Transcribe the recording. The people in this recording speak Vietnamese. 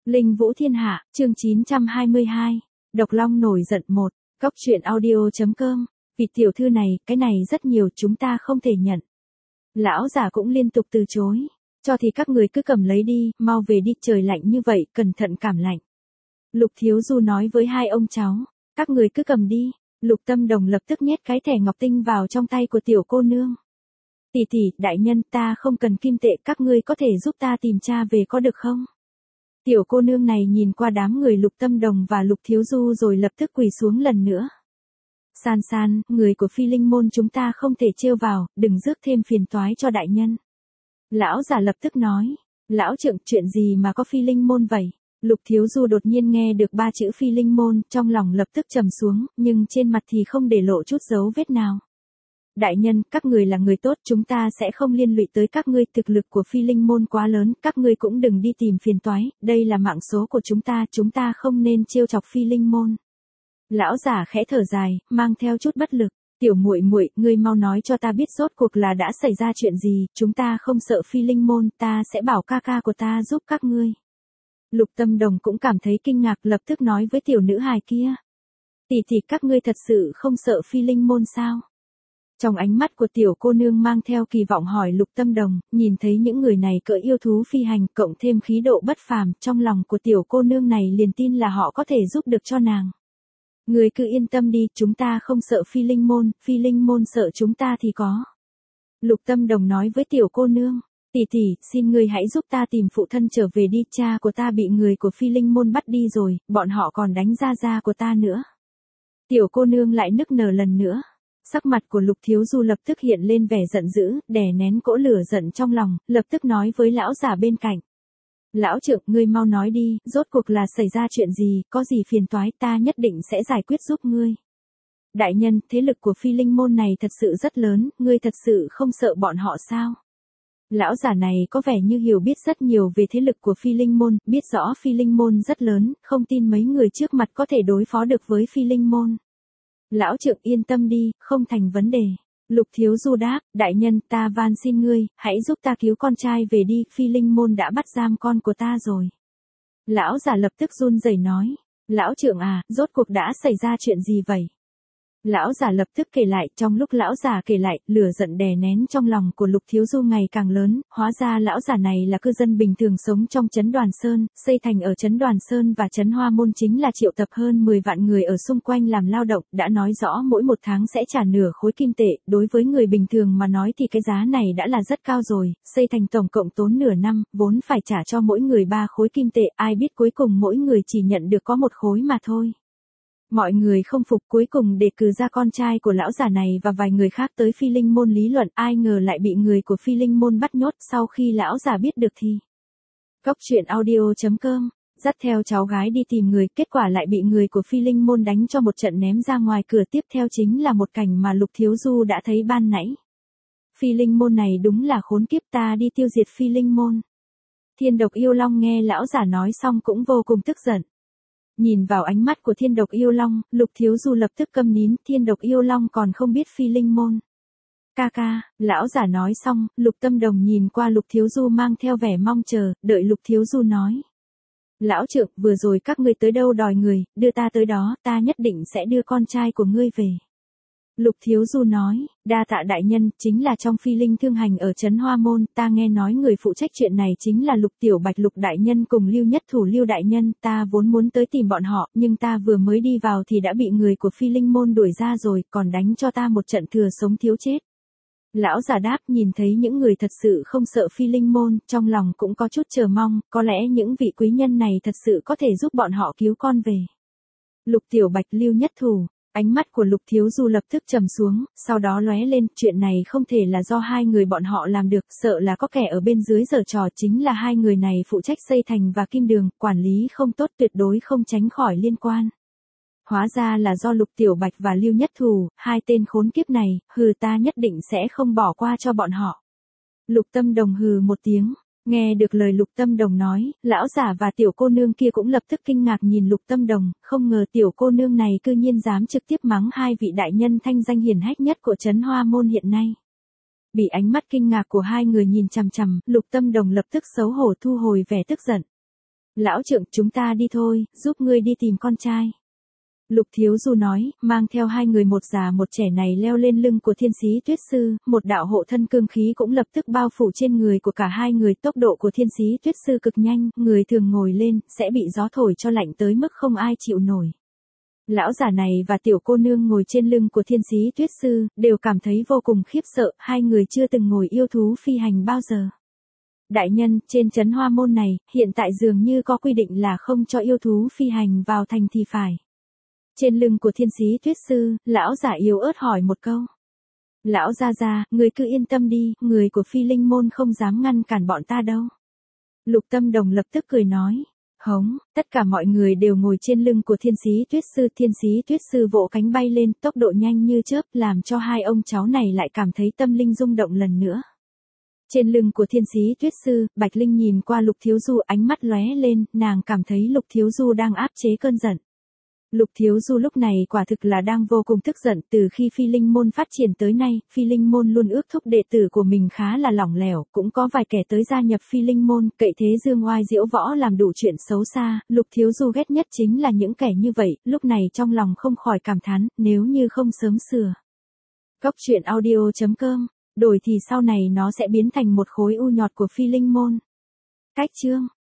Linh Vũ Thiên Hạ, chương 922. Độc Long nổi giận 1. Cóc truyện audio.com. Vị tiểu thư này, cái này rất nhiều, chúng ta không thể nhận. Lão giả cũng liên tục từ chối. Cho thì các người cứ cầm lấy đi, mau về đi, trời lạnh như vậy, cẩn thận cảm lạnh. Lục Thiếu Du nói với hai ông cháu, các người cứ cầm đi. Lục Tâm Đồng lập tức nhét cái thẻ ngọc tinh vào trong tay của tiểu cô nương. Tỷ tỷ, đại nhân, ta không cần kim tệ, các ngươi có thể giúp ta tìm cha về có được không? Tiểu cô nương này nhìn qua đám người Lục Tâm Đồng và Lục Thiếu Du rồi lập tức quỳ xuống lần nữa. San san, người của Phi Linh môn chúng ta không thể trêu vào, đừng rước thêm phiền toái cho đại nhân. Lão giả lập tức nói, lão trượng, chuyện gì mà có Phi Linh môn vậy? Lục Thiếu Du đột nhiên nghe được 3 chữ Phi Linh môn, trong lòng lập tức trầm xuống, nhưng trên mặt thì không để lộ chút dấu vết nào. Đại nhân, các người là người tốt, chúng ta sẽ không liên lụy tới các ngươi, thực lực của Phi Linh môn quá lớn, các ngươi cũng đừng đi tìm phiền toái, đây là mạng số của chúng ta không nên trêu chọc Phi Linh môn. Lão giả khẽ thở dài, mang theo chút bất lực, tiểu muội muội, ngươi mau nói cho ta biết rốt cuộc là đã xảy ra chuyện gì, chúng ta không sợ Phi Linh môn, ta sẽ bảo ca ca của ta giúp các ngươi. Lục Tâm Đồng cũng cảm thấy kinh ngạc, lập tức nói với tiểu nữ hài kia. Tỷ tỷ, các ngươi thật sự không sợ Phi Linh môn sao? Trong ánh mắt của tiểu cô nương mang theo kỳ vọng hỏi Lục Tâm Đồng, nhìn thấy những người này cưỡi yêu thú phi hành cộng thêm khí độ bất phàm, trong lòng của tiểu cô nương này liền tin là họ có thể giúp được cho nàng. Người cứ yên tâm đi, chúng ta không sợ Phi Linh môn sợ chúng ta thì có. Lục Tâm Đồng nói với tiểu cô nương, tỷ tỷ, xin ngươi hãy giúp ta tìm phụ thân trở về đi, cha của ta bị người của Phi Linh môn bắt đi rồi, bọn họ còn đánh gia của ta nữa. Tiểu cô nương lại nức nở lần nữa. Sắc mặt của Lục Thiếu Du lập tức hiện lên vẻ giận dữ, đè nén cỗ lửa giận trong lòng, lập tức nói với lão giả bên cạnh. Lão trượng, ngươi mau nói đi, rốt cuộc là xảy ra chuyện gì, có gì phiền toái, ta nhất định sẽ giải quyết giúp ngươi. Đại nhân, thế lực của Phi Linh môn này thật sự rất lớn, ngươi thật sự không sợ bọn họ sao? Lão giả này có vẻ như hiểu biết rất nhiều về thế lực của Phi Linh môn, biết rõ Phi Linh môn rất lớn, không tin mấy người trước mặt có thể đối phó được với Phi Linh môn. Lão trượng yên tâm đi, không thành vấn đề. Lục Thiếu Du đáp, đại nhân, ta van xin ngươi, hãy giúp ta cứu con trai về đi, Phi Linh môn đã bắt giam con của ta rồi. Lão giả lập tức run rẩy nói, lão trượng à, rốt cuộc đã xảy ra chuyện gì vậy? Lão giả lập tức kể lại, trong lúc lão giả kể lại, lửa giận đè nén trong lòng của Lục Thiếu Du ngày càng lớn, hóa ra lão giả này là cư dân bình thường sống trong trấn Đoàn Sơn, xây thành ở trấn Đoàn Sơn và trấn Hoa Môn chính là triệu tập hơn 10 vạn người ở xung quanh làm lao động, đã nói rõ mỗi một tháng sẽ trả nửa khối kim tệ, đối với người bình thường mà nói thì cái giá này đã là rất cao rồi, xây thành tổng cộng tốn nửa năm, vốn phải trả cho mỗi người 3 khối kim tệ, ai biết cuối cùng mỗi người chỉ nhận được có 1 khối mà thôi. Mọi người không phục, cuối cùng đề cử ra con trai của lão giả này và vài người khác tới Phi Linh môn lý luận, ai ngờ lại bị người của Phi Linh môn bắt nhốt, sau khi lão giả biết được thì. Cóc truyện audio.com, dắt theo cháu gái đi tìm người, kết quả lại bị người của Phi Linh môn đánh cho một trận ném ra ngoài cửa, tiếp theo chính là một cảnh mà Lục Thiếu Du đã thấy ban nãy. Phi Linh môn này đúng là khốn kiếp, ta đi tiêu diệt Phi Linh môn. Thiên Độc Yêu Long nghe lão giả nói xong cũng vô cùng tức giận. Nhìn vào ánh mắt của Thiên Độc Yêu Long, Lục Thiếu Du lập tức câm nín, Thiên Độc Yêu Long còn không biết Phi Linh môn. Ca ca, lão giả nói xong, Lục Tâm Đồng nhìn qua Lục Thiếu Du mang theo vẻ mong chờ, đợi Lục Thiếu Du nói. Lão trượng, vừa rồi các ngươi tới đâu đòi người, đưa ta tới đó, ta nhất định sẽ đưa con trai của ngươi về. Lục Thiếu Du nói, đa tạ đại nhân, chính là trong Phi Linh thương hành ở trấn Hoa Môn, ta nghe nói người phụ trách chuyện này chính là Lục Tiểu Bạch Lục đại nhân cùng Lưu Nhất Thủ Lưu đại nhân, ta vốn muốn tới tìm bọn họ, nhưng ta vừa mới đi vào thì đã bị người của Phi Linh môn đuổi ra rồi, còn đánh cho ta một trận thừa sống thiếu chết. Lão giả đáp, nhìn thấy những người thật sự không sợ Phi Linh môn, trong lòng cũng có chút chờ mong, có lẽ những vị quý nhân này thật sự có thể giúp bọn họ cứu con về. Lục Tiểu Bạch Lưu Nhất Thủ. Ánh mắt của Lục Thiếu Du lập tức trầm xuống, sau đó lóe lên, chuyện này không thể là do hai người bọn họ làm được, sợ là có kẻ ở bên dưới giở trò, chính là hai người này phụ trách xây thành và kim đường, quản lý không tốt, tuyệt đối không tránh khỏi liên quan. Hóa ra là do Lục Tiểu Bạch và Lưu Nhất Thù, hai tên khốn kiếp này, ta nhất định sẽ không bỏ qua cho bọn họ. Lục Tâm Đồng hừ một tiếng. Nghe được lời Lục Tâm Đồng nói, lão giả và tiểu cô nương kia cũng lập tức kinh ngạc nhìn Lục Tâm Đồng, không ngờ tiểu cô nương này cư nhiên dám trực tiếp mắng hai vị đại nhân thanh danh hiển hách nhất của trấn Hoa Môn hiện nay. Bị ánh mắt kinh ngạc của hai người nhìn chằm chằm, Lục Tâm Đồng lập tức xấu hổ thu hồi vẻ tức giận. Lão trượng, chúng ta đi thôi, giúp ngươi đi tìm con trai. Lục Thiếu Du nói, mang theo hai người một già một trẻ này leo lên lưng của Thiên Sĩ Tuyết Sư, một đạo hộ thân cương khí cũng lập tức bao phủ trên người của cả hai người. Tốc độ của Thiên Sĩ Tuyết Sư cực nhanh, người thường ngồi lên, sẽ bị gió thổi cho lạnh tới mức không ai chịu nổi. Lão giả này và tiểu cô nương ngồi trên lưng của Thiên Sĩ Tuyết Sư, đều cảm thấy vô cùng khiếp sợ, hai người chưa từng ngồi yêu thú phi hành bao giờ. Đại nhân, trên trấn Hoa Môn này, hiện tại dường như có quy định là không cho yêu thú phi hành vào thành thì phải. Trên lưng của Thiên Sĩ Tuyết Sư, lão giả yếu ớt hỏi một câu. Lão gia gia, người cứ yên tâm đi, người của Phi Linh Môn không dám ngăn cản bọn ta đâu. Lục Tâm Đồng lập tức cười nói. Hống, tất cả mọi người đều ngồi trên lưng của Thiên Sĩ Tuyết Sư. Thiên Sĩ Tuyết Sư vỗ cánh bay lên, tốc độ nhanh như chớp, làm cho hai ông cháu này lại cảm thấy tâm linh rung động lần nữa. Trên lưng của Thiên Sĩ Tuyết Sư, Bạch Linh nhìn qua Lục Thiếu Du, ánh mắt lóe lên, nàng cảm thấy Lục Thiếu Du đang áp chế cơn giận. Lục Thiếu Du lúc này quả thực là đang vô cùng tức giận. Từ khi Phi Linh Môn phát triển tới nay, Phi Linh Môn luôn ước thúc đệ tử của mình khá là lỏng lẻo, cũng có vài kẻ tới gia nhập Phi Linh Môn, cậy thế dương oai diễu võ làm đủ chuyện xấu xa. Lục Thiếu Du ghét nhất chính là những kẻ như vậy, lúc này trong lòng không khỏi cảm thán, nếu như không sớm sửa. Cốc truyện audio.com, đổi thì sau này nó sẽ biến thành một khối u nhọt của Phi Linh Môn. Cách chương